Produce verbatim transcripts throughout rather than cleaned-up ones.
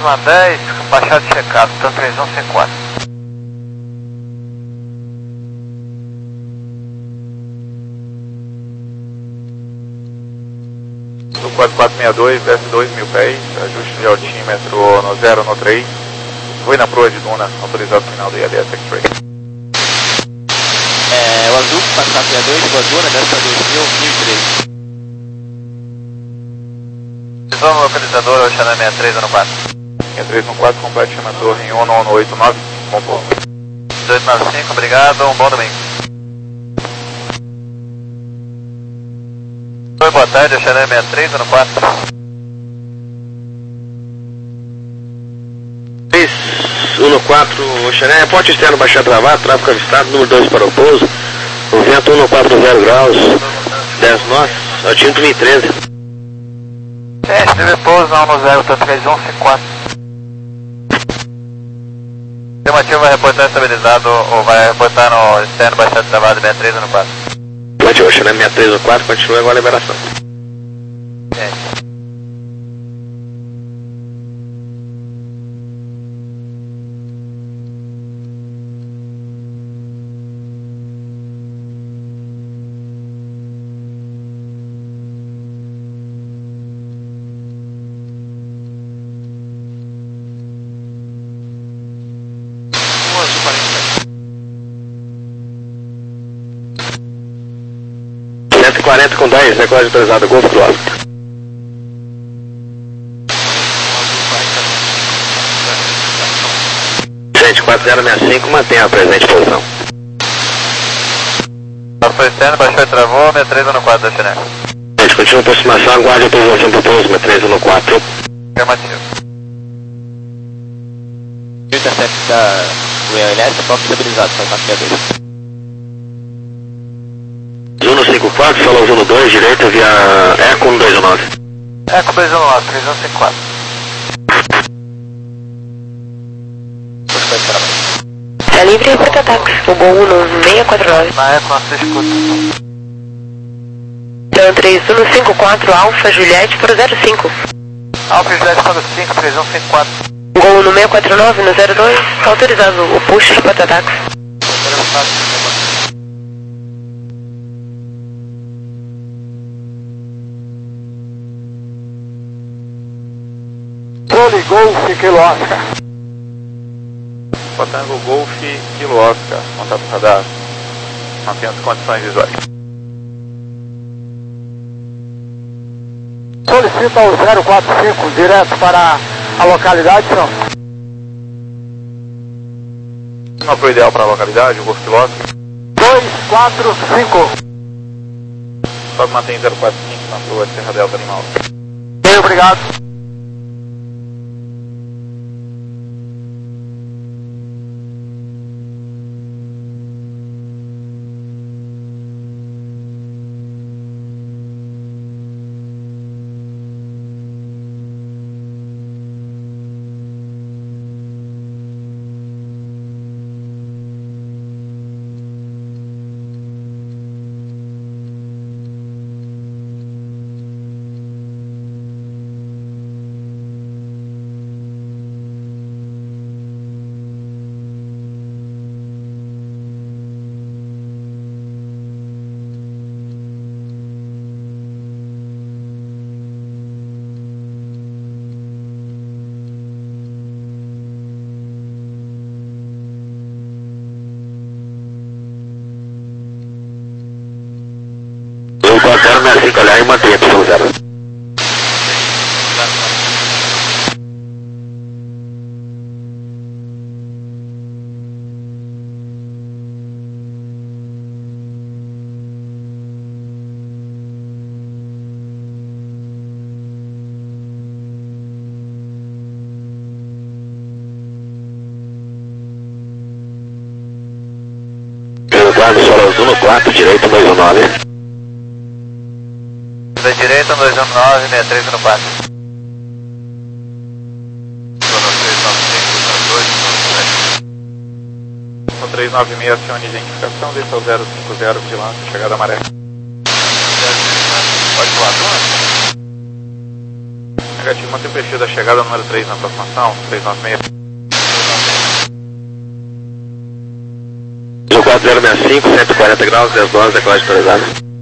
Cosma dez, baixado checado, então três um cinco quatro. No quatro quatro seis dois, desce dois mil pés, ajuste de altímetro no zero no três. Foi na proa de Duna, autorizado final do I L S X-Ray. É, o azul, quatro quatro seis dois, boa Duna, desce para dois mil, mil e três. Visão no localizador, Oceana sessenta e três no quatro. sessenta e três no quatro, complete na torre em um um oito nove, bom pouco. dezoito nove cinco, obrigado, um bom domingo. Oi, boa tarde, Oceana sessenta e três no quatro. um no quatro, Oxané, ponte externo baixado travado, tráfego avistado, número dois para o pouso, o vento um no quatro, zero graus, dez nós, altímetro mil e treze. É, teve pouso na um no zero, tá três um cinco quatro. O estimativo vai reportar estabilizado ou vai reportar no externo baixado travado sessenta e três no quatro. Ponte Oxané sessenta e três no quatro, continua agora a liberação. É. cento e quarenta com dez, recorde autorizado, Golfo do Oscar. Gente, quatro zero seis cinco, mantenha a presente posição. Foi externo, baixou e travou, sessenta e três no quatro da Chanel. Gente, continua a aproximação, aguarde a autorização para o pouso, sessenta e três no quatro. Afirmativo. O intercept da do I L S, top estabilizado, quatro quatro seis dois. Zuno cinco quatro, falou Zuno dois, direita via Eco um dois nove. Eco dois um nove, três um cinco quatro. Tá livre para ataque. O Gol um seis quatro nove. Na Eco, você escuta. Então três um cinco quatro, Alfa Juliette para zero cinco. Alfa Juliette para cinco, três um cinco quatro. Gol no seis quatro nove no zero dois, autorizado o push para ataque. Controle Golf Kilo Oscar. Tango Golf Kilo Oscar, contato radar, mantendo as condições visuais. Solicita o zero quatro cinco direto para a localidade, senhor. Uma pro ideal para a localidade, o Golf Kilo Oscar. dois quatro cinco. Só mantém zero quatro cinco na rua Serra Delta Animal. Bem, obrigado. quatro zero seis cinco, olhar e mantenha a posição zero. Guarda solo Zuno quatro, direito dois um nove. Da direita, dois um nove, sessenta e três no quatro. No três nove seis, acione identificação, desça ao zero cinco zero, vigilância, chegada maré. Pode voar, Duna? Negativo, mantém o perfil da chegada número três na aproximação, três nove seis. quatro zero seis cinco, cento e quarenta graus, dez nove, decolagem autorizada.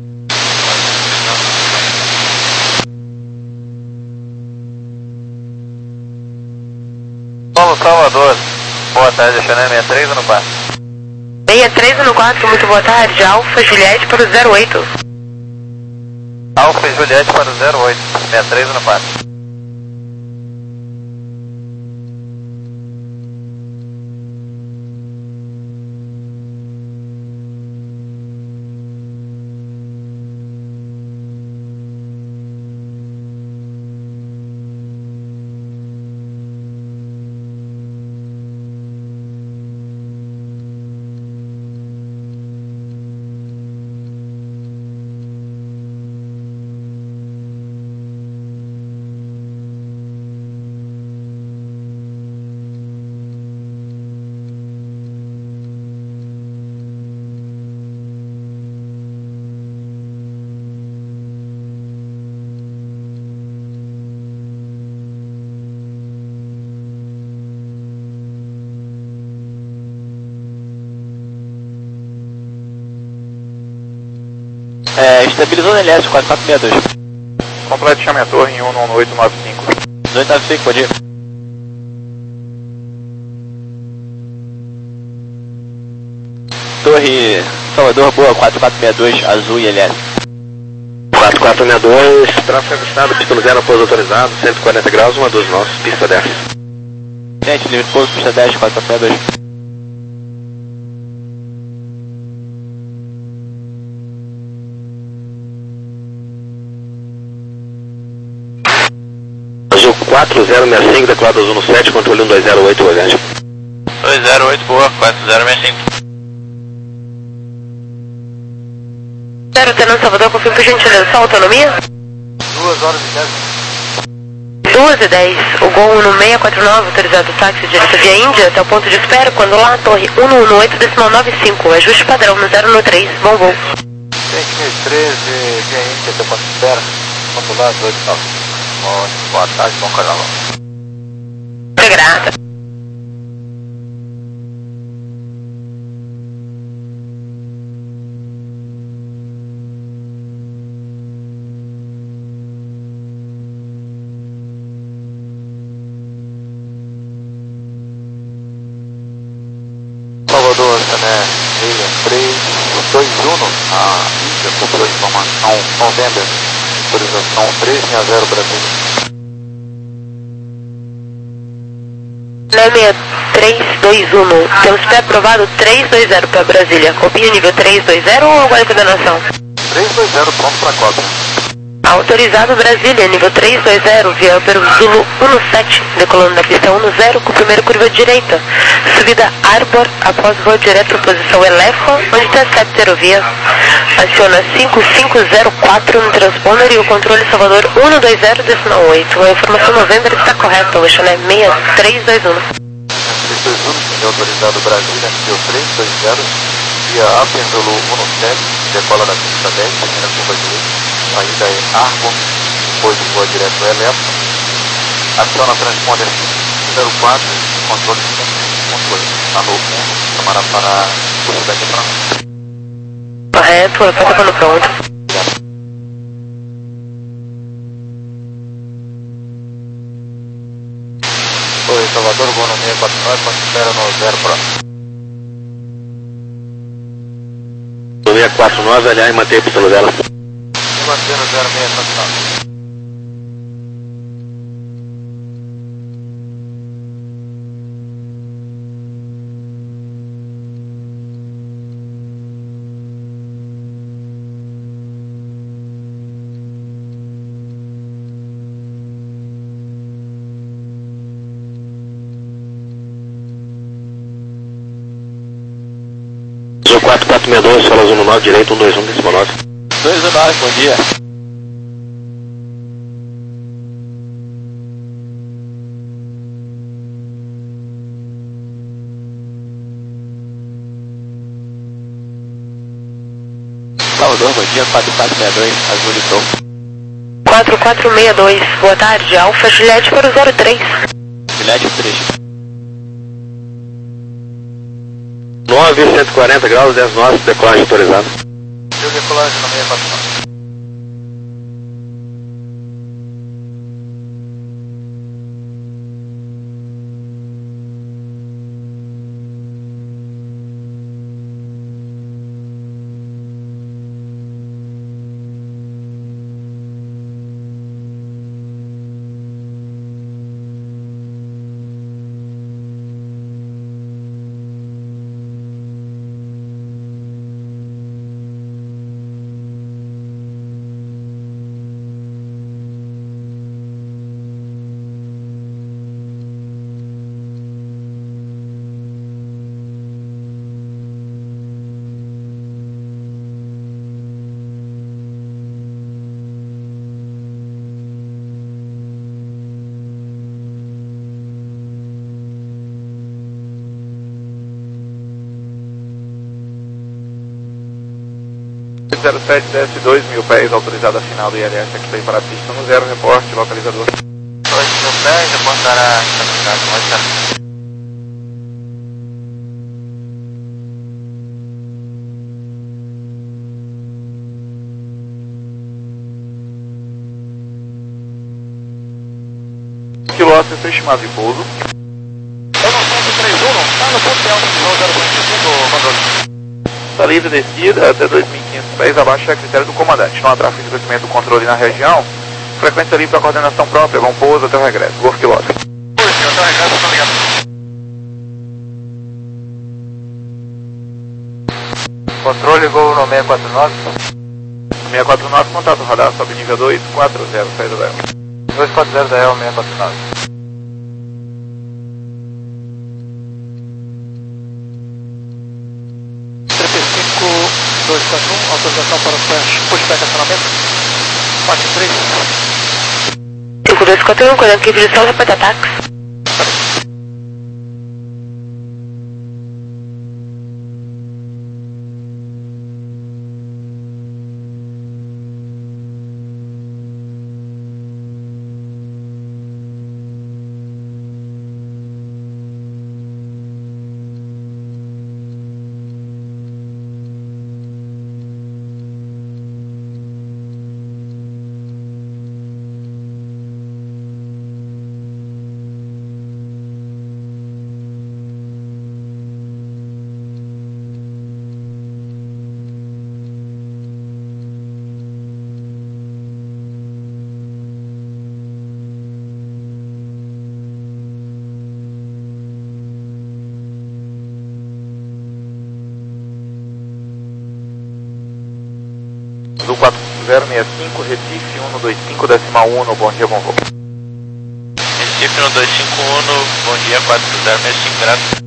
Paulo Salvador, boa tarde, Chanel sessenta e três no quatro. sessenta e três no quatro, muito boa tarde, Alfa Juliette para o zero oito. Alfa e Juliette para o zero oito, sessenta e três no quatro. É, estabilizou no L S quatro quatro seis dois. Completo, chame a torre em um um oito nove cinco. dois nove cinco, pode ir. Torre Salvador, boa, quatro quatro seis dois, azul e L S. quatro quatro seis dois, tráfego avistado, pista zero, pouso autorizado, cento e quarenta graus, um doze nós, pista dez. Gente, limite de pouso, pista dez, quatro quatro seis dois. Azul quatro zero seis cinco, decolado azul no sete, controle um dois zero oito, bagagem. dois zero oito, boa, quatro zero seis cinco. zero Tenente Salvador, confirma por gentileza, só autonomia? duas horas e dez. duas e dez, o Gol no seis quatro nove, autorizado táxi direto via Índia até o ponto de espera, quando lá, torre um um oito decimal nove cinco, ajuste padrão no zero um três, bom voo. seis mil e treze, via Índia até o ponto de espera, quando lá, dois nove. Boa tarde, bom carnaval. Muito grata. Salvador, né? William três dois um, a Índia comprou informação November, autorização três seis zero Brasil. Leme três dois um, temos pré-aprovado três dois zero para Brasília, copia nível três dois zero ou agora coordenação? três dois zero, pronto para cópia. Autorizado Brasília, nível três dois zero, via pelo Zulu um sete, decolando da pista um zero com primeira curva direita. Subida Arbor, após voo direto, posição Elefo, onde intercepta aerovia. Aciona cinco cinco zero quatro no transponder e o controle Salvador um dois zero decimal oito. A informação November está correta, o Chanel seis três dois um. três dois um, autorizado Brasília, nível três dois zero, via Apenzolo um sete, decola da pista dez, primeira curva direita. Saída é Arbor, depois voa direto Elefo. Aciona transponder cinco zero quatro, controle controle. Está no um, chamará para velocidade para Correto, o tá quando pronto. Oi, Salvador, voo no seis quatro nove, quando espera no zero próximo. No seis quatro nove, aliás, e mantém a pista dela. Mantendo zero seis quatro nove. quatro quatro seis dois, solo azul no nove, direito um dois um, decimal nove. dois um nove, bom dia. Salvador, bom dia, quatro quatro seis dois, azul e tom. quatro quatro seis dois, boa tarde, Alfa Juliette para o zero três. Juliette três. nove, cento e quarenta graus, dez nós, decolagem autorizada. Deu decolagem no seis quatro nove. zero sete, desce dois mil pés, autorizada final do I L S, aqui para a pista no zero, reporte, localizador. dois mil pés, reportará a Quilômetro estimado de pouso. Eu não sei três um, está no ponto de alta de zero vinte e cinco, controle. Está livre descida até dois mil e quinhentos pés, abaixo é a critério do comandante. Não há tráfego de crescimento do controle na região. Frequência livre para coordenação própria, bom pouso até o regresso. Golf quilômetro. Pois, até o regresso, tá ligado. Controle Gol no seis quatro nove. seis quatro nove, contato radar, sobe nível dois quatro zero, saída da E L. dois quatro zero da E L seis quatro nove. trinta e cinco, dois quatro um, autorização para o pushback acionamento. quatro três. cinco dois quatro um, cuidado que a direção repete ataques. Do quatro zero seis cinco, Recife um dois cinco, decimal um, bom dia, bom voo. Recife um dois cinco um, bom dia, quatro zero seis cinco, graças.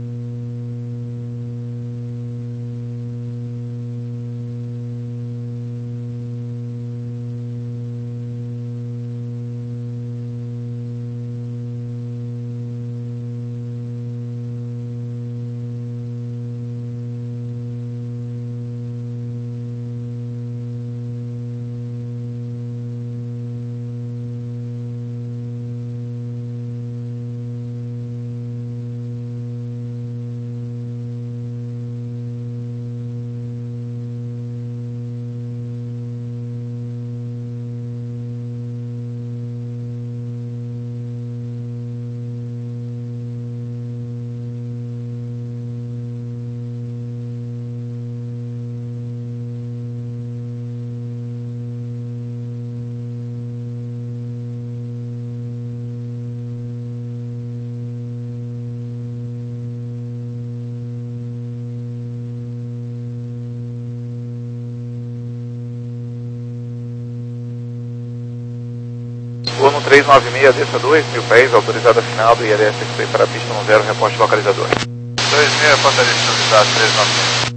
Voo no três nove seis, desça dois mil pés, autorizada final do I L S aqui para a pista no zero, reporte localizador. dois mil, reportaria autorizada, três nove seis.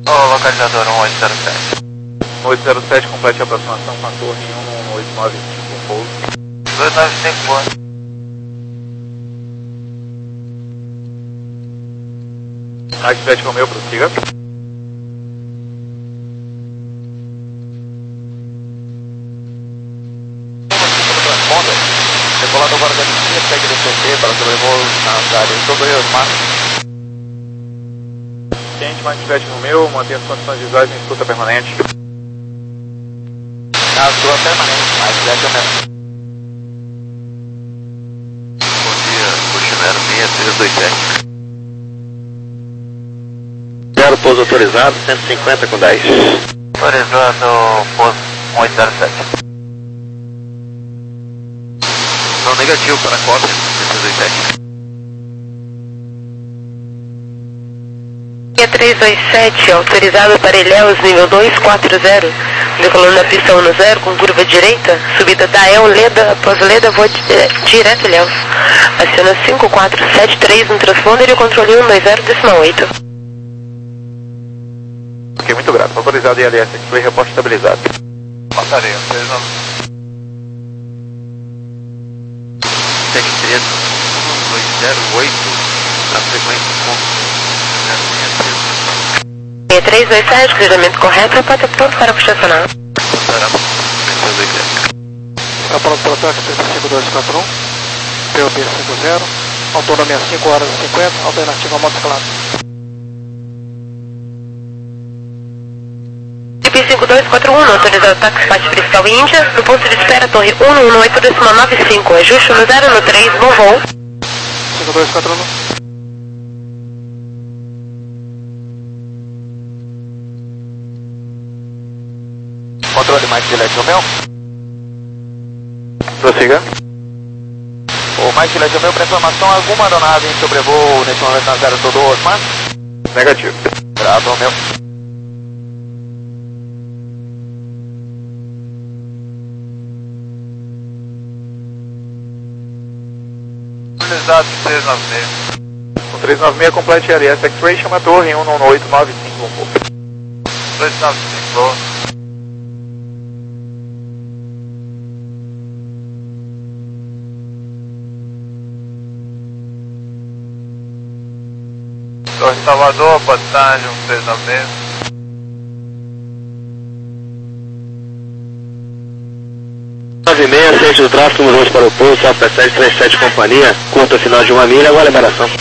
Ô, localizador um oito zero sete. um oito zero sete, complete a aproximação com a torre em um um oito nove cinco, pouso. dois nove cinco, boa. Mike sete Romeo, prossiga. Decolado agora da linha, segue D C T para sobrevoo nas áreas sobre os mares. Ciente, Mike sete Romeo, mantenha as condições visuais em escuta permanente. Nas duas permanentes, Mike sete Romeo. Bom dia, Buchinero seis três dois sete. Zero pouso autorizado, cento e cinquenta com dez. Autorizado pouso um oito zero sete. Não negativo para a cópia, seis três dois sete. Linha três dois sete, autorizado para Ilhéus, nível dois quatro zero, decolando na pista um zero com curva direita, subida da El Leda, após Leda, voo direto Ilhéus. Aciona cinco quatro sete três no transponder e o controle um dois zero decimal oito. Ok, muito grato. Autorizado I L S X-Ray, reporte estabilizado. Passaria, três nove. Tec três um dois zero oito, a frequência com Linha três dois sete, cruzamento correto, repórter pronto para estacionar. Apolo para ataque cinco dois quatro um, P O B cinco zero, autonomia cinco horas e cinquenta, alternativa motocicleta. I P cinco dois quatro um, autorizado táxi parte principal Índia, no ponto de espera torre um um oito decimal nove cinco, ajuste no zero no três, bom voo. cinco dois quatro um. Controle mais Gillette Romeo. Prossiga. O mais Gillette Romeo, para informação, alguma aeronave em sobrevoo nesse momento na zero todo Osmar? Negativo. Bravo, Romeo. Autorizado três nove seis. Com três nove seis, complete I L S X-Ray, chama a torre em um um oito nove cinco, um pouco. dois nove cinco. Torre Salvador, passagem um três nove seis. nove seis, centro do tráfego, mudamos para o pouso, Alfa sete três sete companhia, curta final de uma milha, agora liberação.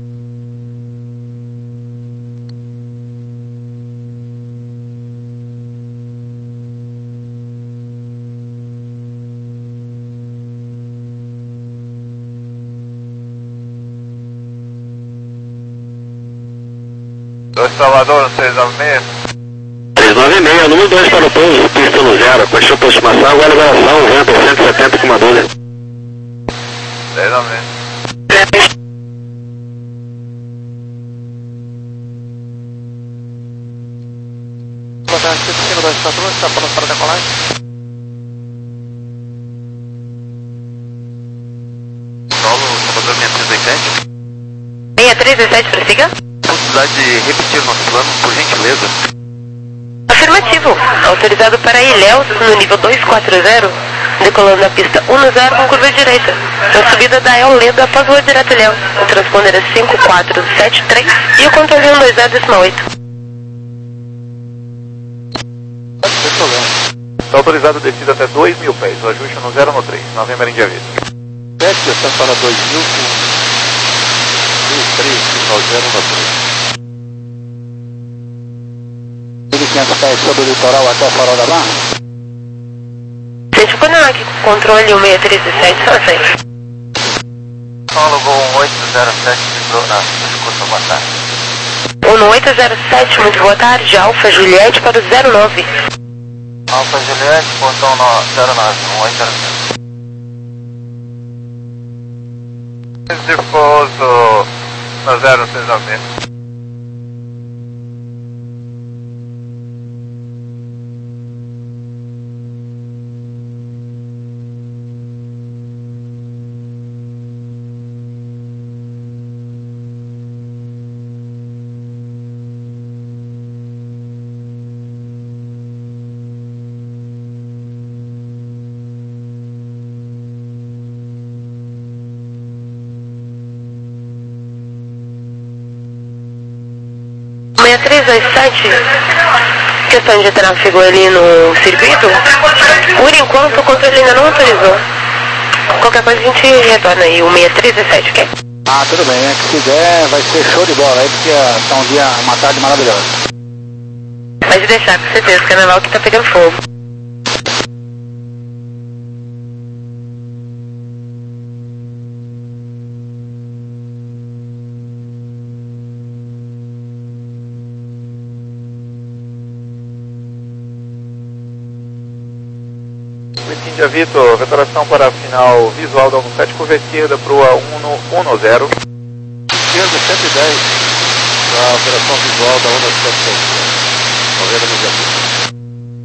Torre Salvador, três nove seis. três nove seis, número dois para o pouso, pista no zero, continua por estimação, agora liberação, vento cento e setenta com uma dúzia. três nove seis. cinco dois quatro um, está pronto para decolagem. Solo, Salvador seis três dois sete. Linha três dois sete, prossiga. Possibilidade de repetir o nosso plano, por gentileza. Afirmativo, autorizado para Ilhéus, no nível dois quatro zero, decolando na pista um zero com curva direita, na subida da El Leda após voo direto Ilhéus. O transponder é cinco quatro sete três e o controle um dois zero decimal oito. Sem problema. Está autorizado a descida até dois mil pés, o ajuste no zero no três, Novembro Índia Vista. sete, descendo para dois mil, com três, final zero no três. mil e quinhentos pés sobre o litoral até o farol da barra. Gente, quando eu aqui com o controle um seis três sete, só sei. Solo um oito zero sete, entrou na escuta, boa tarde. um oito zero sete, muito boa tarde, Alfa Juliette para o zero nove. Alfa Juliette, portão zero nove, um oito zero sete. De pouso no zero seis nove seis. três dois sete, questão de tráfego ali no circuito, por enquanto o controle ainda não autorizou. Qualquer coisa a gente retorna aí, o seis três dois sete, ok? Ah, tudo bem, né? Que se der, vai ser show de bola aí, porque tá um dia, uma tarde maravilhosa. Pode deixar, com certeza, o carnaval que tá pegando fogo. Índia Vitor, vetoração para a final visual da um sete, curva esquerda para o um zero. Esquerda cento e dez, para a operação visual da um sete, novembro do Índia Vitor.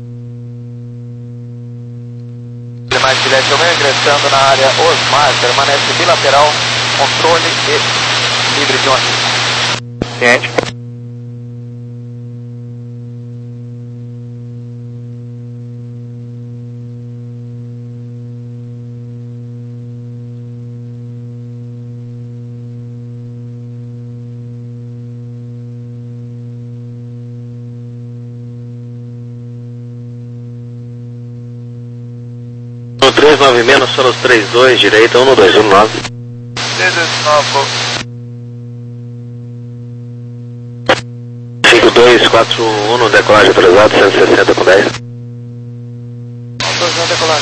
Demais bilhete ao meio, ingressando na área Osmar, permanece bilateral, controle e livre de uma pista. Ciente. três nove menos, Sonos três dois, direita, um dois um nove. três dois nove. cinco dois quatro um, decolagem autorizado, cento e sessenta com dez. Autorizando decolagem.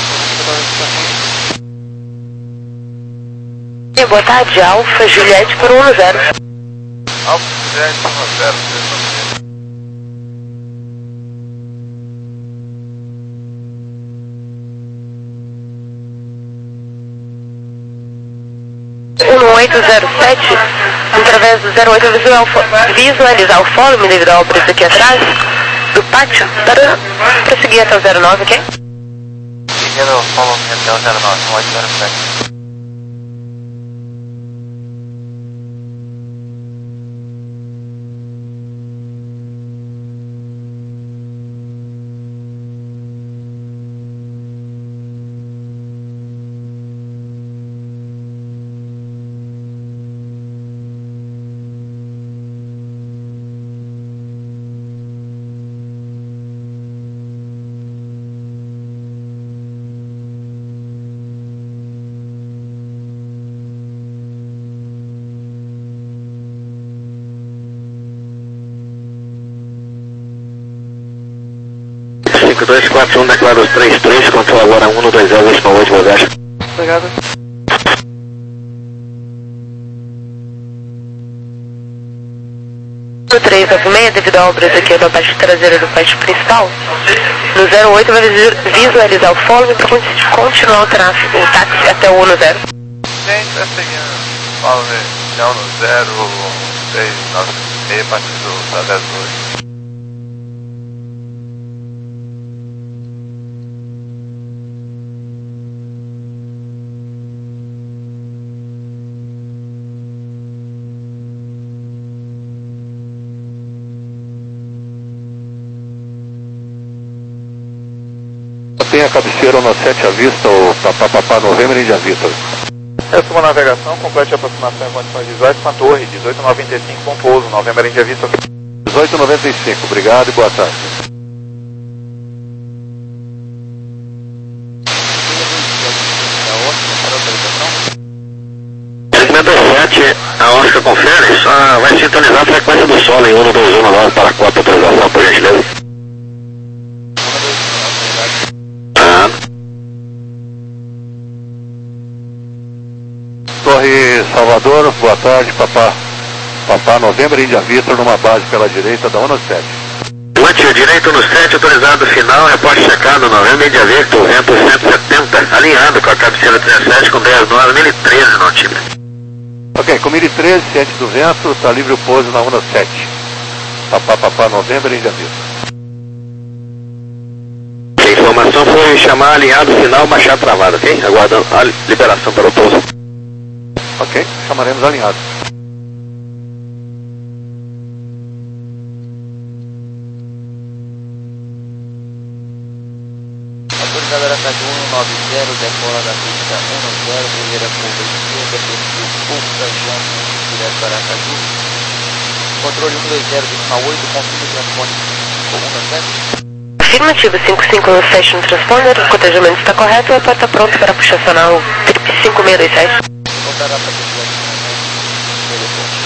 E boa tarde, Alfa Juliette para o um zero. Alfa Juliette um zero. um oito zero sete, através do zero oito visualizar o fórum devido ao preço aqui atrás do pátio para prosseguir até o zero nove, ok? Seguindo o fórum até o zero nove, um oito zero sete. cinco dois quatro um, declara os três três, control agora um dois zero, vinte e oito, bagagem. Obrigado. No três nove seis, devido a obras aqui da parte traseira do pátio principal, no zero oito vai visualizar o fórum para continuar o tráfego, o táxi até o um zero. Gente, está seguindo. Fala, inicial no zero seis nove seis, partido da dez dois. Tem a cabeceira no sete à vista, o Papá Papá Novembro Índia Vitor. Essa é uma navegação, complete a aproximação em condições visuais com a torre, dezoito noventa e cinco com pouso, Novembro Índia Vitor. dezoito noventa e cinco, obrigado e boa tarde. Segmento sete, a Oscar confere, só vai sintonizar a frequência do solo em um dois um nove para quatro autorização, por gentileza. Torre Salvador, boa tarde, Papá. Papá Novembro Índia Vitor, numa base pela direita da um sete. Lante direito no sete, autorizado final, reporte checado, Novembro Índia Vitor, vento cento e setenta, alinhado com a cabeceira dezessete com dez nove, mil e treze no time. Ok, com mil e treze, ciente do vento, está livre o pouso na um sete. Papá Papá Novembro Índia Vitor. A informação foi chamar alinhado final, baixar travado, ok? Aguardando a liberação para o pouso. Ok, chamaremos alinhado. Autorizado Aracaju um nove zero, decola da pista um zero, primeira curva esquerda, perfil Ultra Jump, direto para Aracaju. controle um dois zero, decimal oito, confirma o transponder um no sete. Afirmativo, cinco cinco um sete no transponder, o cotejamento está correto e a porta pronta para puxar sinal cinco seis dois sete. Voltará para o telefone.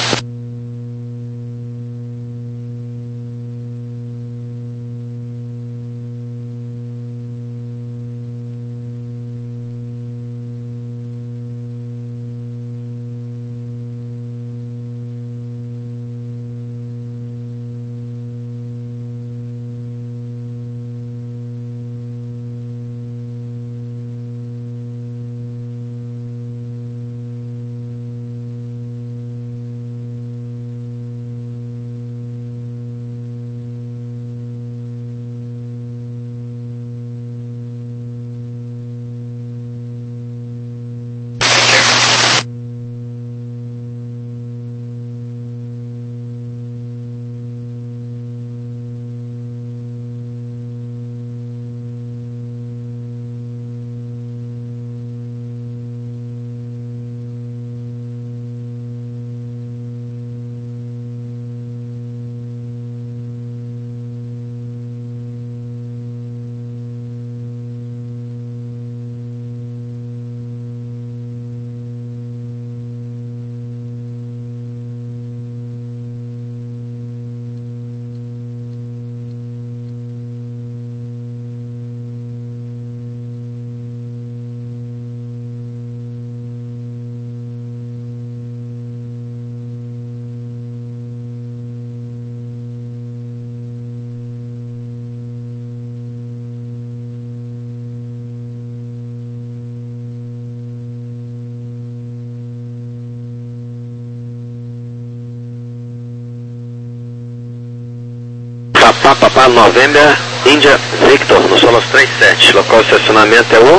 Papá, Papá, November, Índia, Victor, no Solos três sete. Local de estacionamento é o...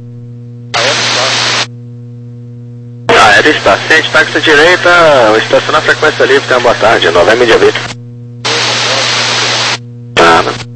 Ah, é do está. Ciente, táxi à direita, estacionar frequência livre, tenha boa tarde. November, Índia, Victor. Ah, não.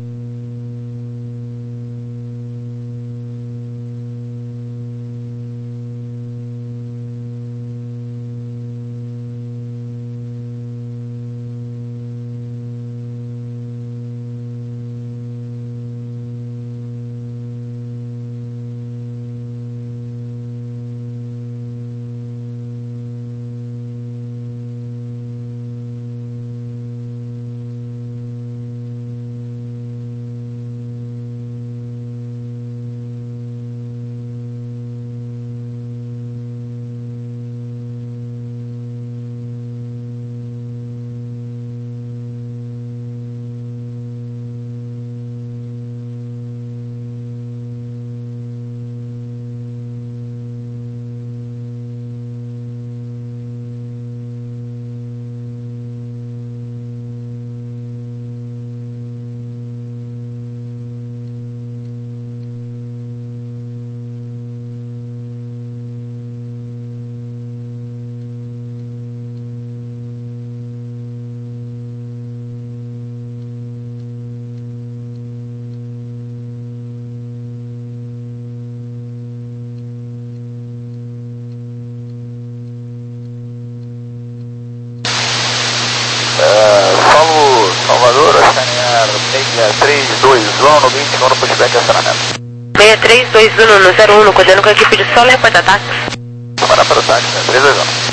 Salvador, Oceanear seis três dois um no vinte, no pushback acionamento. seis três dois um no zero um, coordenando com a equipe de solo, reporta táxi. Para para o táxi, três dois um.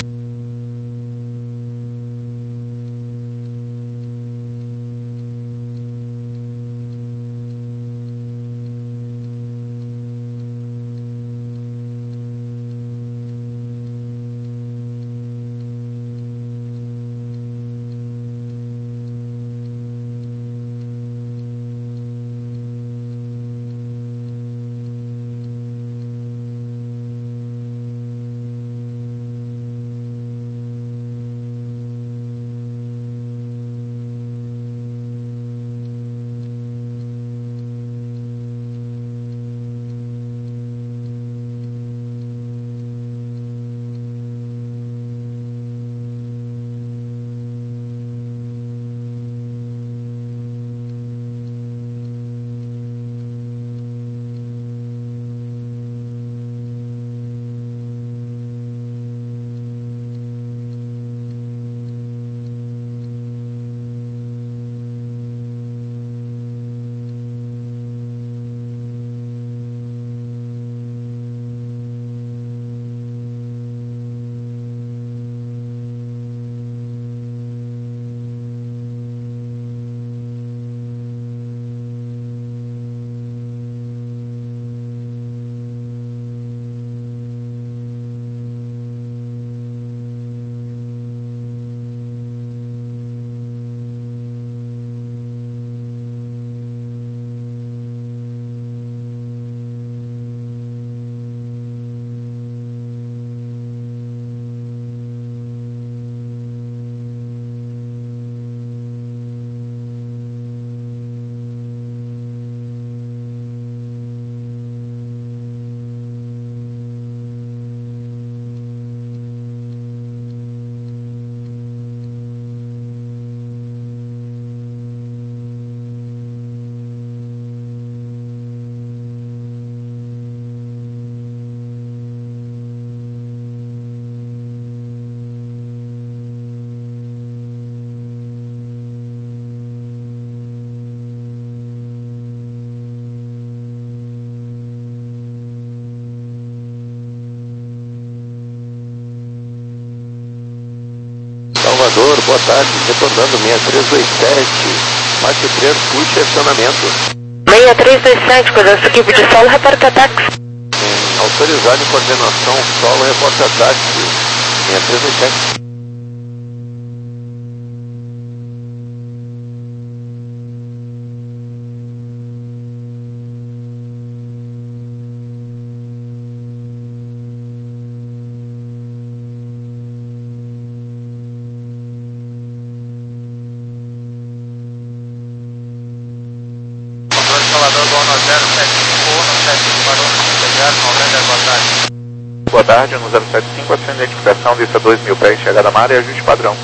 Salvador, boa tarde, retornando seis três dois sete, Márcio três, puxa acionamento. seis três dois sete, coordenação equipe de solo, reporta táxi. Autorizado em coordenação solo, reporta táxi, seis três dois sete. Boa tarde, no zero sete cinco, ação de identificação, vista dois mil pés, chegada à área, ajuste padrão.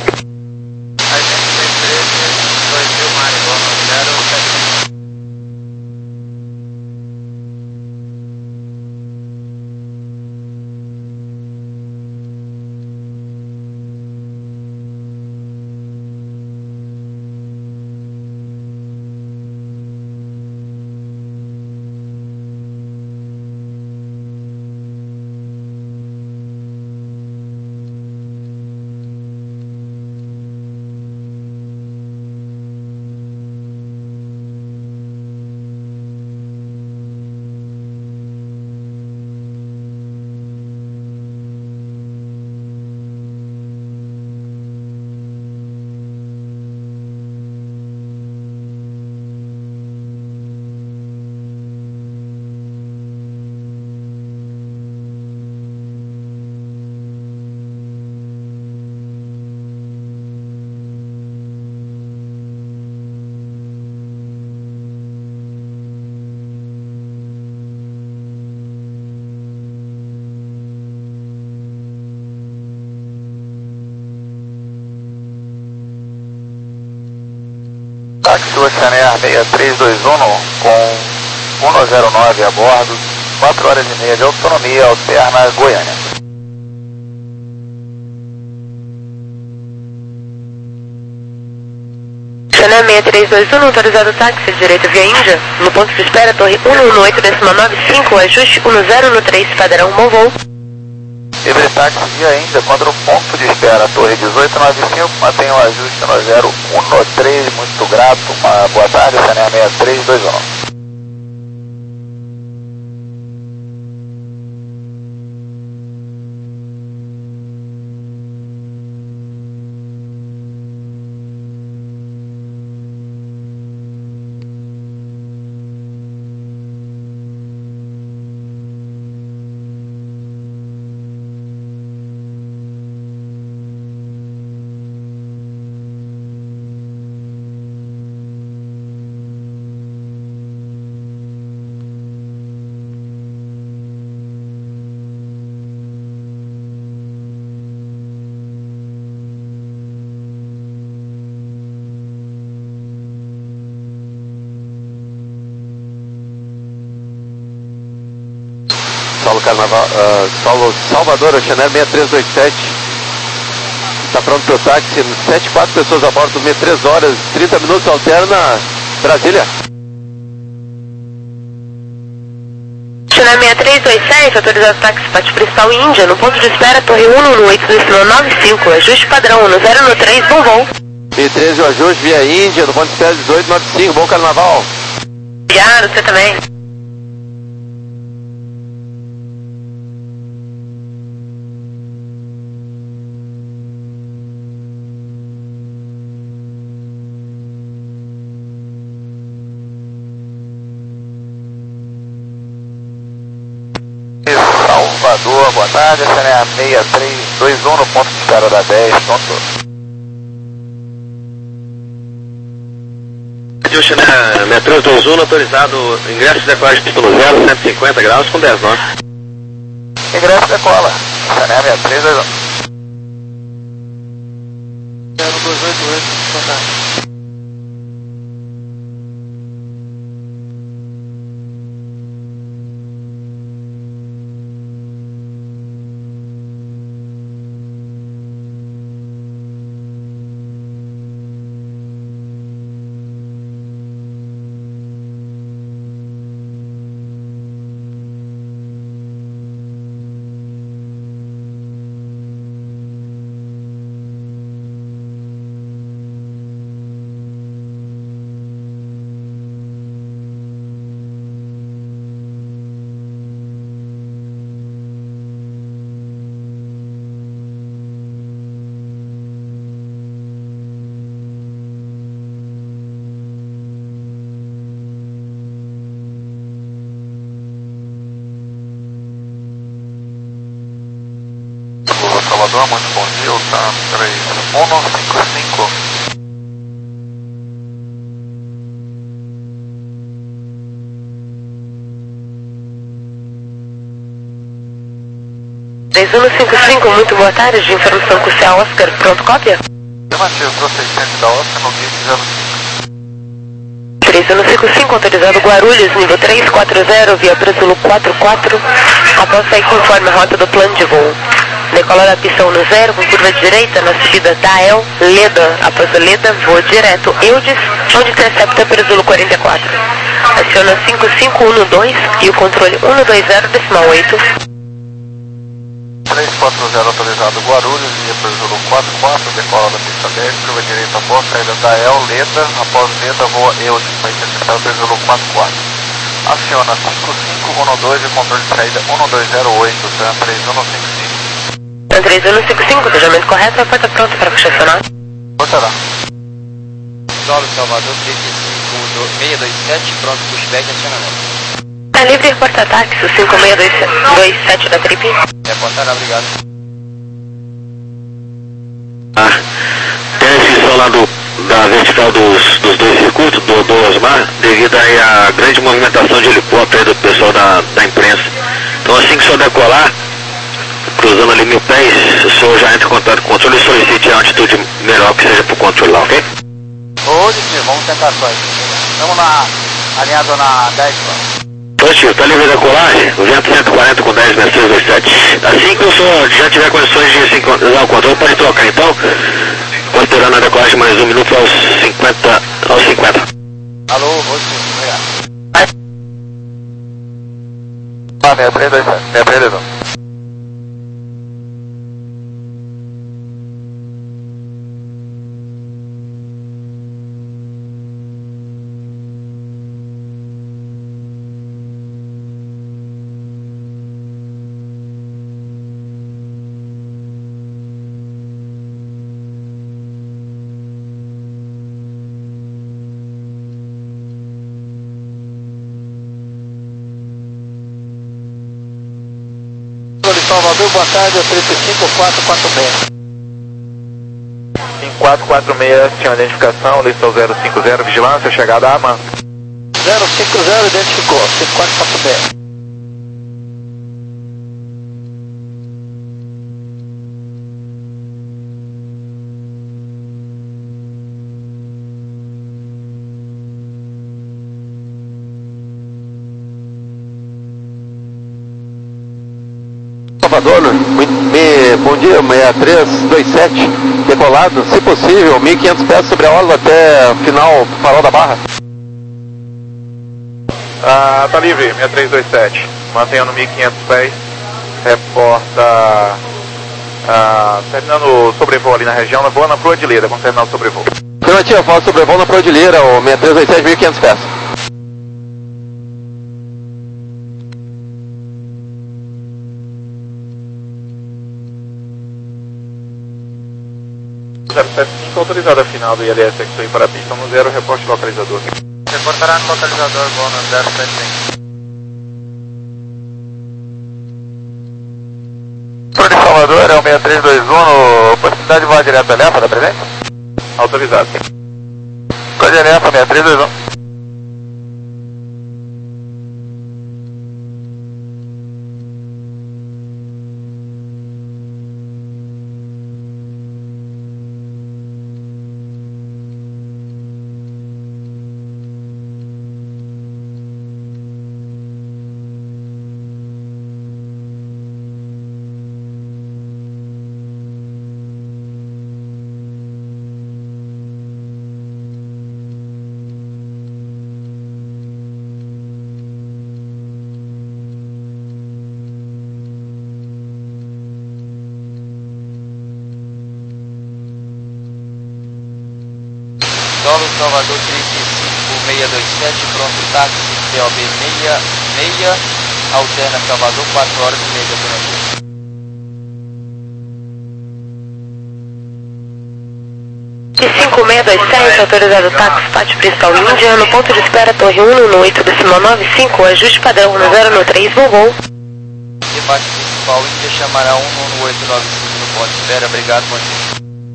Táxi Oceanair seis três dois um com cento e nove a bordo, quatro horas e meia de autonomia, alterna Goiânia. Oceanair seis três dois um, autorizado táxi, direito via Índia, no ponto de espera, torre cento e dezoito, décima nove cinco, ajuste dez no três, padrão, bom voo. Ebretaxi via Índia, contra o ponto de espera, torre dezoito noventa e cinco, mantém o ajuste no zero um no três, muito grato, uma boa tarde, Oceanair seis três dois um. Solo Carnaval, uh, Solo Salvador, Oceanair seis três dois sete. Está pronto para o táxi, sete, quatro pessoas a bordo, três horas, trinta minutos, alterna Brasília. Oceanair seis três dois sete, autorizado táxi, parte principal Índia, no ponto de espera, torre cento e dezoito, décima nove cinco, ajuste padrão, zero no três, bom voo. seis três, o ajuste via Índia, no ponto de espera dezoito noventa e cinco, bom carnaval. Obrigado, você também. Salvador, boa tarde, Oceanair seis três dois um no ponto de espera da dez, pronto. Oceanair seis três dois um, autorizado ingresso de decolagem pelo zero, cento e cinquenta graus com dez nós. Ingresso decola, Oceanair seis três dois um. zero dois oito oito, boa tarde. salvador, muito bom dia, o T A M três um cinco cinco. três um cinco cinco, muito boa tarde, de informação com o C A Oscar, pronto, cópia? Afirmativo, procedimento da Oscar no gate zero cinco. três um cinco cinco, autorizado Guarulhos, nível três quatro zero, via Brasil quatro quatro, após sair conforme a rota do plano de voo. Decola da pista um zero, com curva direita, na subida da El, Leda, após a Leda, voa direto, Eudes, onde intercepta Brasil quarenta e quatro. Aciona cinco cinco um dois e o controle um dois zero, decimal oito. três quatro zero autorizado Guarulhos, via Brasil quatro quatro, decola da pista dez, curva direita após saída da El, Leda, após Leda voa Eudes, para interceptar o Brasil quatro quatro. Aciona cinco cinco um dois e controle de saída um dois zero oito, T A M três um cinco cinco. três um cinco cinco, cruzamento correto, a porta pronta para estacionar. Portará. Solo Salvador, três cinco seis dois sete, pronto, pushback e acionamento. Tá livre, porta-táxi, o cinco seis dois sete da trip. Reportará, obrigado. Ah, tem a decisão lá do, da vertical dos, dos dois circuitos, do, do Osmar, devido aí à grande movimentação de helicóptero aí do pessoal da, da imprensa. Então assim que o senhor decolar, cruzando ali mil pés, o senhor já entra em contato com o controle e solicite a altitude melhor que seja pro controle lá, ok? Positivo, vamos tentar só isso. Estamos na, alinhado na dez, Positivo, tá livre da colagem, o vento cento e quarenta com dez, né, seis dois sete. Assim que o senhor já tiver condições de sincronizar o controle, pode trocar então, considerando a decolagem mais um minuto aos cinquenta, aos cinquenta. Alô, positivo, obrigado. Ah, seis três dois sete, seis três dois um. Salvador, boa tarde, é três cinco quatro quatro seis. cinco quatro quatro seis, tinha identificação, lista zero cinco zero, vigilância, chegada a AMA. zero cinco zero, identificou, cinco quatro quatro seis. Salvador, me, me, bom dia, seis três dois sete, decolado, se possível, mil e quinhentos pés sobre a orla até final, farol da Barra. Ah, tá livre, seis três dois sete, mantendo mil e quinhentos pés, reporta, ah, terminando o sobrevoo ali na região, na boa na Cordilheira, vamos terminar o sobrevoo. Afirmativa, fala sobrevoo na Cordilheira, o seis três dois sete, mil e quinhentos pés. zero sete cinco, autorizada a final do I L S X para a pista um zero, reporte localizador. Reportará no localizador, bônus zero sete cinco. Por de Salvador, é o seis três dois um, possibilidade de voar direto a Lefa, dá presente? Autorizado. Código Lefa, seis três dois um. Solo Salvador três cinco seis dois sete, pronto, táxi C O B seis seis, alterna Salvador, quatro horas e meia de operação. cinco seis dois sete, autorizado táxi, pátio principal Índia, no ponto de espera Torre um no oito decimal nove cinco, ajuste padrão no zero no três, voo. Debate principal Índia chamará um no oito nove cinco no Boa espera, obrigado, bom dia.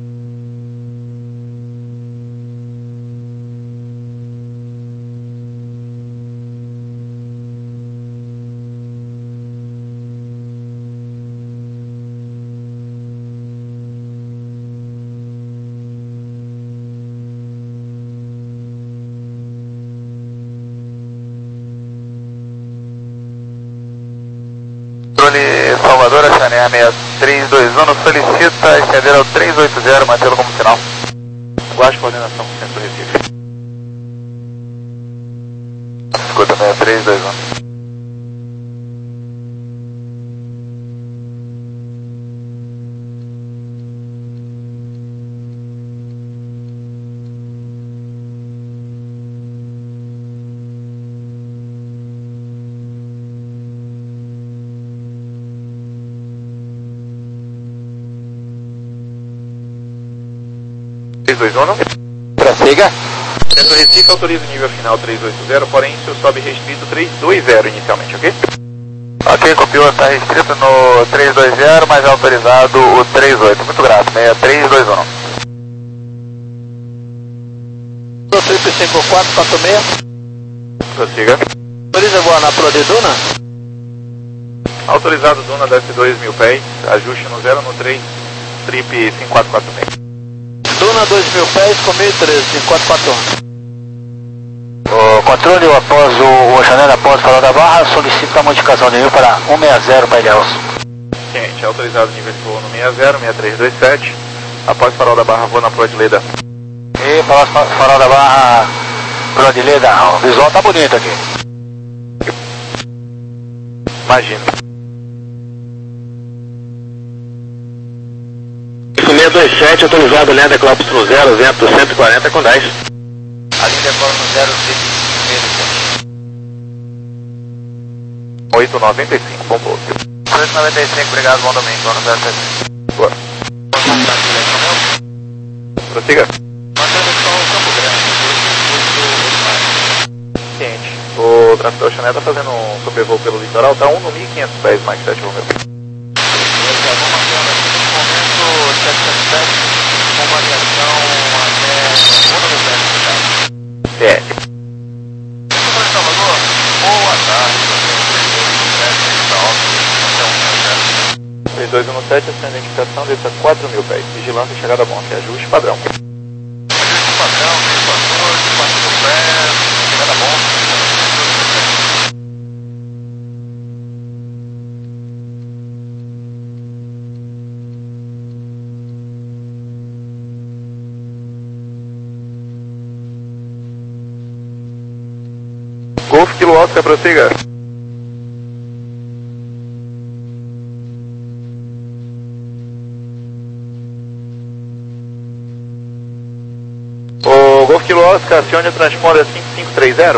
Salvador, a Chanel seis três dois um, solicita estender ao três oito zero, mantê-lo como sinal. Aguarde coordenação com o centro Recife. Escuta, seis três dois um. três dois um. Prossiga. Centro Recife autoriza o nível final três oito zero, porém seu sobe restrito três dois zero inicialmente, ok? Ok, copiou, está restrito no três dois zero, mas é autorizado o três oito. Muito grato, seis três dois um. Trip cinco quatro quatro seis. Prossiga. Autoriza voar na Pro de Duna? Autorizado Duna desce dois mil pés, ajuste no zero no três, trip cinco quatro quatro seis. Duna dois mil pés com mil e treze, cinco quatro quatro um. O controle após o, o Chanel após o farol da barra solicita a modificação de nível para cento e sessenta para Ilhéus. Gente, autorizado nível de voo no sessenta, seis três dois sete. Após o farol da barra, vou na Pro de Leda. E após o farol da barra, Pro de Leda, o visual tá bonito aqui. Imagina. seis dois sete, autorizado Leda Cláudio no zero, vento cento e quarenta com dez. A linha decola no zero, trip oito noventa e cinco, bom voo. oito noventa e cinco, obrigado, bom domingo, vamos no zero sete. Boa. Prossiga. Ciente. O Transfer Chanel está fazendo um sobrevoo pelo litoral, está um no mil e quinhentos pés, mais sete Romeu. com variação até um no É. Salvador, boa tarde. três dois um sete, essa identificação desce a quatro mil pés. Vigilância, chegada a monte, ajuste padrão. Ajuste padrão, três quatorze, quatro mil pés, chegada a monte. Golf Kilo Oscar, prossiga. O Golf Kilo Oscar, acione o transponder cinco cinco três zero.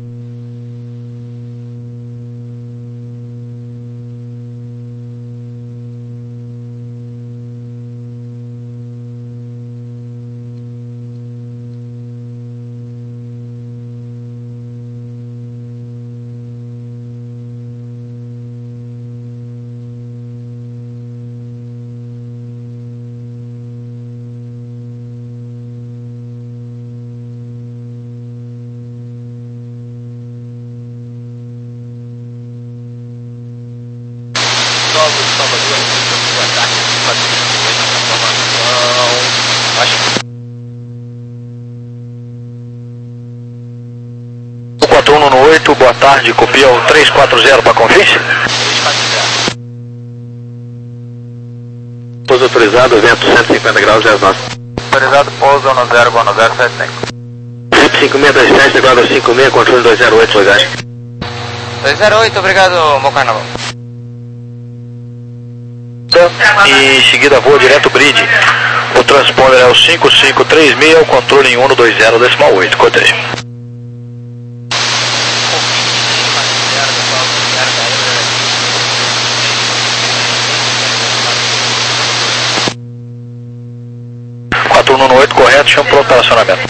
quatro um no oito, boa tarde, copia o três quatro zero para Confins. Pouso autorizado, vento cento e cinquenta graus, zero nove. Autorizado, pouso no zero, no zero sete cinco. Trip cinco seis dois sete, igual cinco seis, controle dois zero oito, lugar. dois zero oito, obrigado, meu carnaval. E em seguida voa direto bridge. O transponder é o cinco cinco três seis, o controle em um no dois zero decimal oito, cortei. quatro um no oito, correto, chama para operacionamento.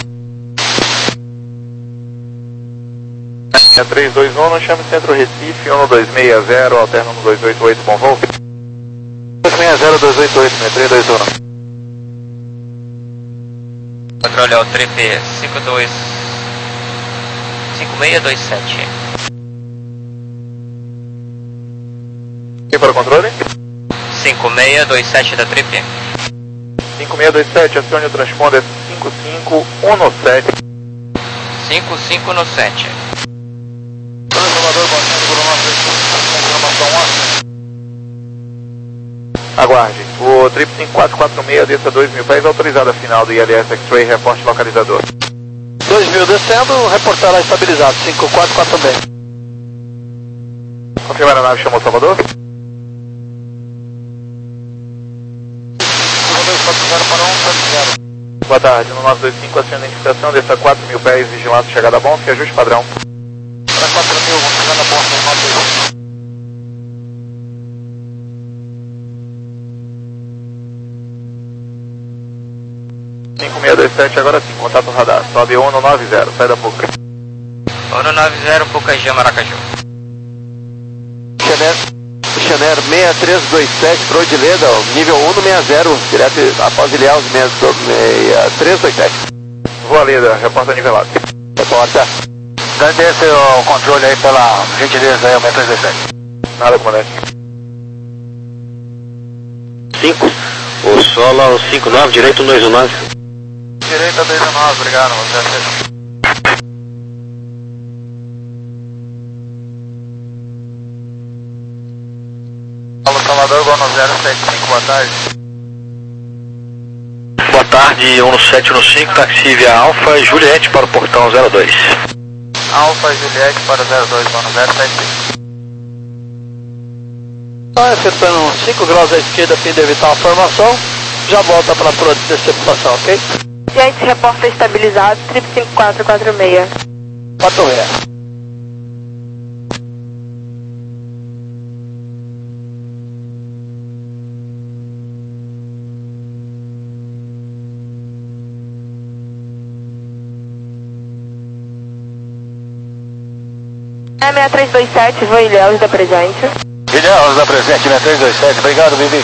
É três dois um, não chame Centro Recife, um no dois seis zero, alterna no dois oito oito, bom voo. dois seis zero dois oito oito, seis três dois um. Controle ao trip cinco dois cinco seis dois sete. Quem para o controle? cinco seis dois sete da trip. cinco seis dois sete, acione o transponder cinco cinco um no sete. cinco cinco no sete. Aguarde. O trip cinco quatro quatro seis desça dois mil pés, autorizada final do I L S X-Ray, reporte localizador. dois mil descendo, reportará estabilizado, cinco quatro quatro seis. Confirmar a nave chamou Salvador? Boa tarde, no nove dois cinco, acione a identificação, desça quatro mil pés, vigilância, chegada a bom, que ajuste padrão. Para quatro mil, chegada a bom, nove dois cinco. cinco seis dois sete, agora sim, contato radar, sobe um no nove zero, sai da Puca. um no nove zero, Pucajã, Maracaju. Xaner, Xaner seis três dois sete, para Odileda, nível um no seis zero, direto após Ilhéus, seis três dois sete. Voa Leda, reporta nivelado. Reporta. Dando esse o controle aí pela gentileza aí, o seis três dois sete. Nada, comandante. cinco, o solo cinco nove, direito dois um nove. Direita dois um nove, obrigado, você aceita. Paulo Salvador, Gono zero sete cinco, boa tarde. Boa tarde, um no sete no cinco, taxi via Alfa, Juliette para o portão zero dois. Alfa Juliette para zero dois, Gono zero sete cinco. Está efetuando cinco graus à esquerda a fim de evitar a formação. Já volta para a prova de decepção, ok? Gente, reporta estabilizado, trip cinco quatro quatro seis. quatro seis. É seis três dois sete, vou Ilhéus da presente. Ilhéus da presente, seis três dois sete, obrigado, Bibi.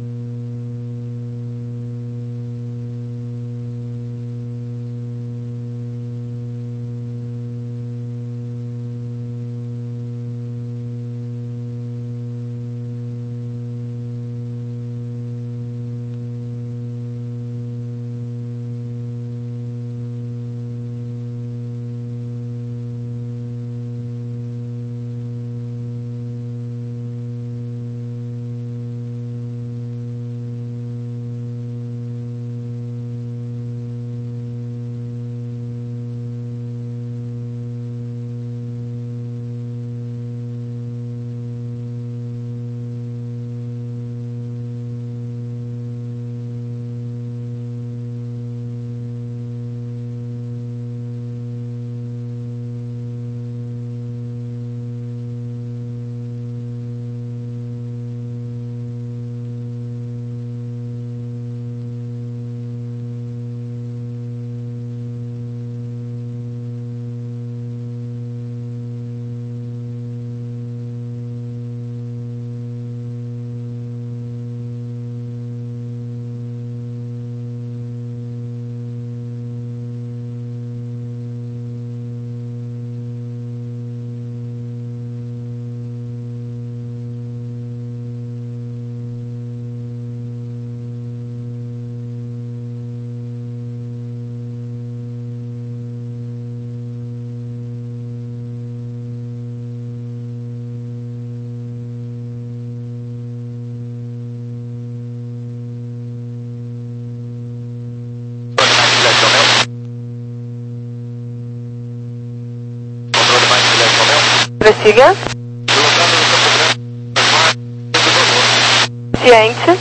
Prossiga. Ciente.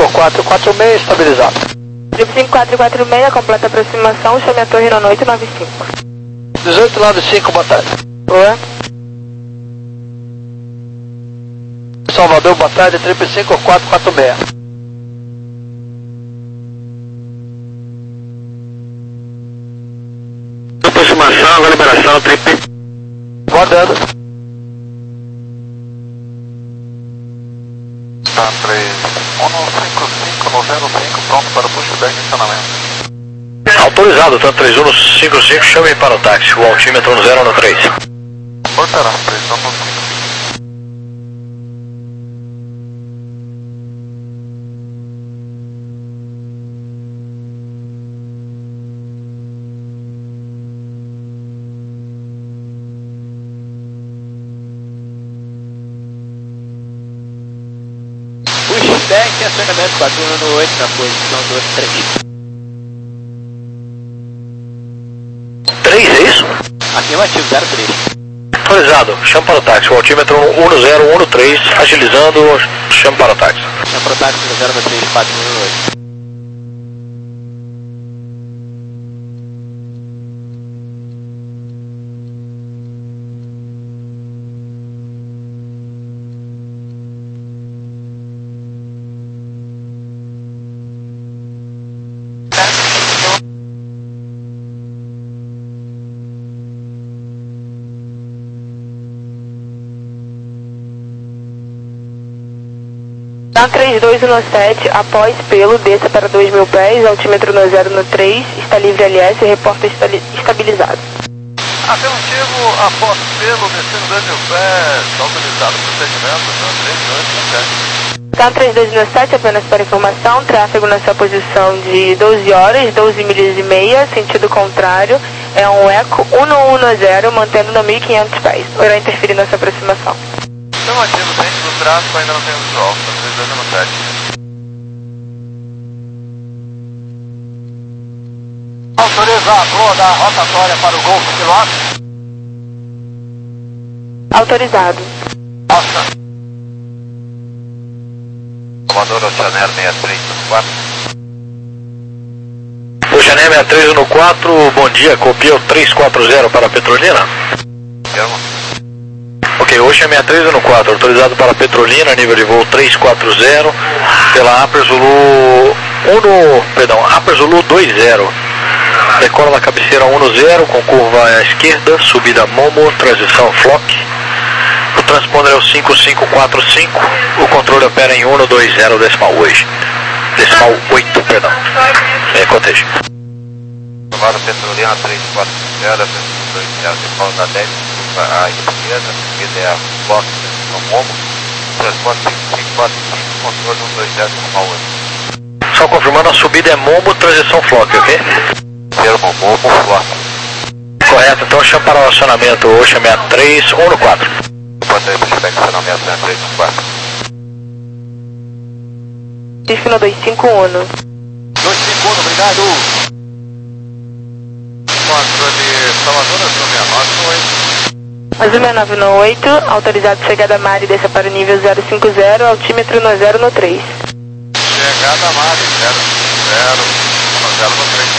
quatro quatro seis, estabilizado. Trip cinco quatro quatro seis, completa aproximação, chame a torre no oito nove cinco. dezoito nove cinco, boa tarde. Boa. Salvador, boa tarde, Trip cinco quatro quatro seis. Aproximação, agora liberação, trip. Guardando. Tá, três um cinco cinco no zero cinco, pronto para o pushback de estacionamento. Autorizado, tanto três um cinco cinco, chame para o táxi, o altímetro no zero um três. Portará, três um cinco. Pushback e acionamento quatro um no oito na posição dois três. três, é isso? Afirmativo, zero três. Autorizado, chame para o táxi, o altímetro um zero um três, agilizando, chame para o táxi. Chame para o táxi no zero três quatro um oito. Na três dois um sete, após pelo, desça para dois mil pés, altímetro no zero no três, está livre L S, reporta estali- estabilizado. Afirmativo, após pelo, descendo dois mil pés, autorizado o procedimento, no três dois um sete. Na três dois um sete, apenas para informação, tráfego na sua posição de doze horas, doze milhas e meia, sentido contrário, é um eco um um um zero, mantendo no mil e quinhentos pés. Irá interferir na sua aproximação. Afirmativo, dentro do tráfego ainda não tem visual, tá três dois um sete. Autorizado, da rotatória para o Golfo Piloto. Autorizado. Nossa. Salvador, Oceaner seis três um quatro. Oceaner seis três um quatro, bom dia, copia o três quatro zero para a Petrolina. Termo. Ok, Ocean seis três um quatro, autorizado para a Petrolina, nível de voo três quatro zero, pela Upper Zulu um, perdão, Upper Zulu dois zero. Decola na cabeceira um zero, com curva à esquerda, subida Momo, transição Flock. O transponder é o cinco cinco quatro cinco, o controle opera em um dois zero decimal hoje. Decimal oito, perdão. É, cotejo. Salvador, Petrolina três quatro zero, dois zero, decola da dez, curva à esquerda, subida é a Flock, transição Momo. Transponder cinco cinco quatro cinco, controle um dois zero decimal oito. Só confirmando, a subida é Momo, transição Flock, ok? Termo, Momo, Flock. Correto, então chama para o acionamento Ocean seis três um quatro. Pode aí, pushback, acionamento seis três um quatro. Destino dois cinco um. dois cinco um, obrigado. Controle Salvador, azul seis nove no oito. Azul seis nove no oito, autorizado chegada Mar e desça para o nível zero cinco zero, altímetro no zero no três. Chegada Mari, zero zero, no zero no três.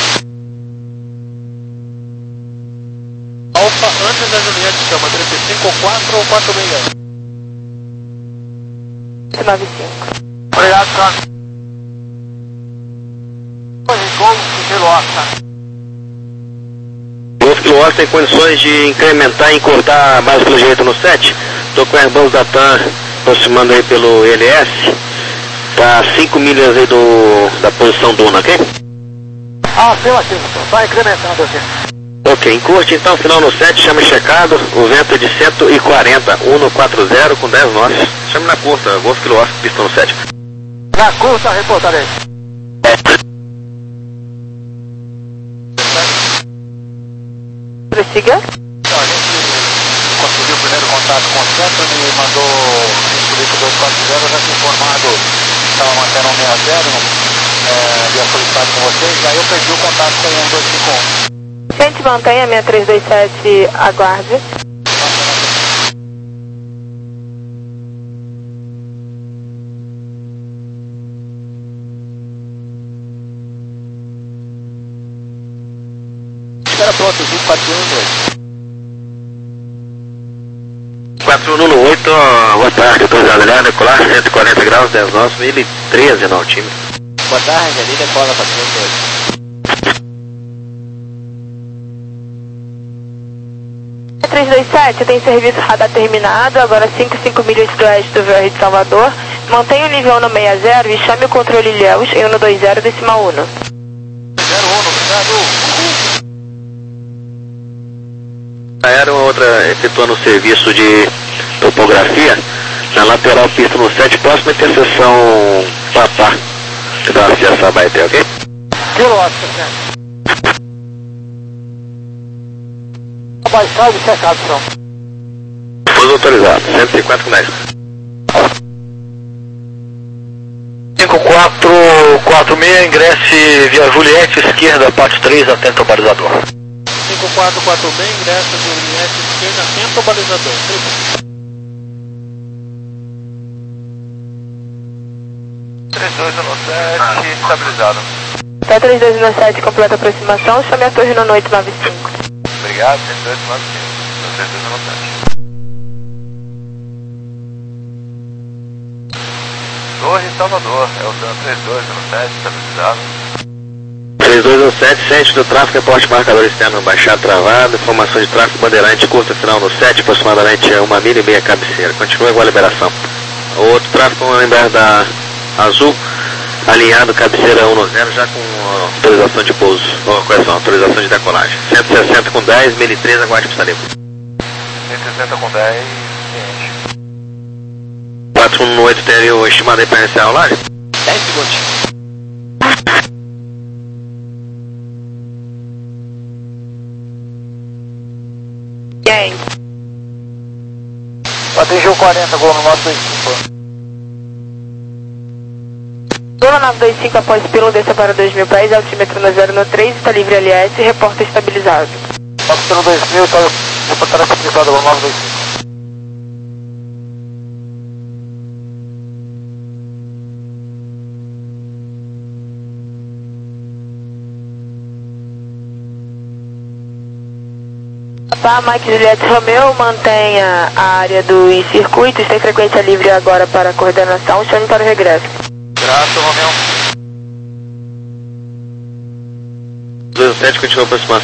Alfa, antes da Juliette, chama três cinco quatro ou quatro seis. oito nove cinco. Obrigado, senhor. Golfo Piloto. Golfo Piloto tem condições de incrementar e encurtar mais pelo direito no sete. Estou com o Airbus da TAM aproximando aí pelo L S. Está a cinco milhas aí do, da posição Duna, ok? Ah, afirmativo, vai incrementando aqui. Ok, encurte então, final no sete, chame checado, o vento é de cento e quarenta, um quatro zero com dez nós. Chame na curta, Golfo Piloto, pista no sete. Na curta, reportarei. Prossiga. Então, a gente conseguiu o primeiro contato com o centro, ele mandou o polícia dois quatro zero, já tinha informado que estava mantendo um seis zero, é, havia solicitado com vocês, aí eu perdi o contato com o um dois cinco um. Gente, mantenha seis três dois sete, aguarde. Espera pronto, Zul quatro um no oito. quatro um no oito, boa tarde, dois Adriano, decolar cento e quarenta graus, dez nós, mil e treze no altímetro. Boa tarde, ali decola quatro um no oito. três dois sete, tem serviço radar terminado, agora cinco vírgula cinco milhas do oeste do V R de Salvador. Mantenha o nível no sessenta e chame o controle Ilhéus em um dois zero decimal um. zero um, obrigado. Era outra efetuando o serviço de topografia na lateral pista no sete, próxima interseção Papá, que dá acesso a Baeté, ok? Kilo Oscar, né? Abaixado e checado, então. Foi autorizado, cento e cinquenta com dez. cinco quatro quatro seis, ingresse via Juliette, esquerda, parte três, atento ao balizador. cinco quatro quatro seis, ingressa Juliette, esquerda, atento ao balizador. três dois um sete, estabilizado. Tá três dois um sete, completa aproximação, chame a torre no oito nove cinco. Obrigado, três dois um cinco. três dois um sete. Torre Salvador, é o três dois um sete, estabilizado. três dois um sete, centro do tráfego, reporte marcador externo baixado travado, informação de tráfego bandeirante, curta final no sete, aproximadamente uma milha e meia cabeceira. Continua igual a liberação. O outro tráfego ao invés da azul, alinhado cabeceira um no zero, já com uh, autorização de pouso, ou correção, autorização de decolagem. cento e sessenta com dez, mil e treze, aguarde para livre. cento e sessenta com dez, ciente. quatro um oito teria o estimado aí para iniciar a rolagem? dez segundos. E aí? Atingiu quarenta, gol no nove dois cinco. Zona nove dois cinco após pelo desça para dois mil pés, altímetro no zero no três, está livre L S, reporta estabilizado. nove pelo dois mil, está reportando estabilizado, gol nove dois cinco. Tá, Mike Juliette Romeu, mantenha a área dos circuitos, tem frequência livre agora para a coordenação, chame para o regresso. Graças, Romeu. dois um sete, continua a aproximação.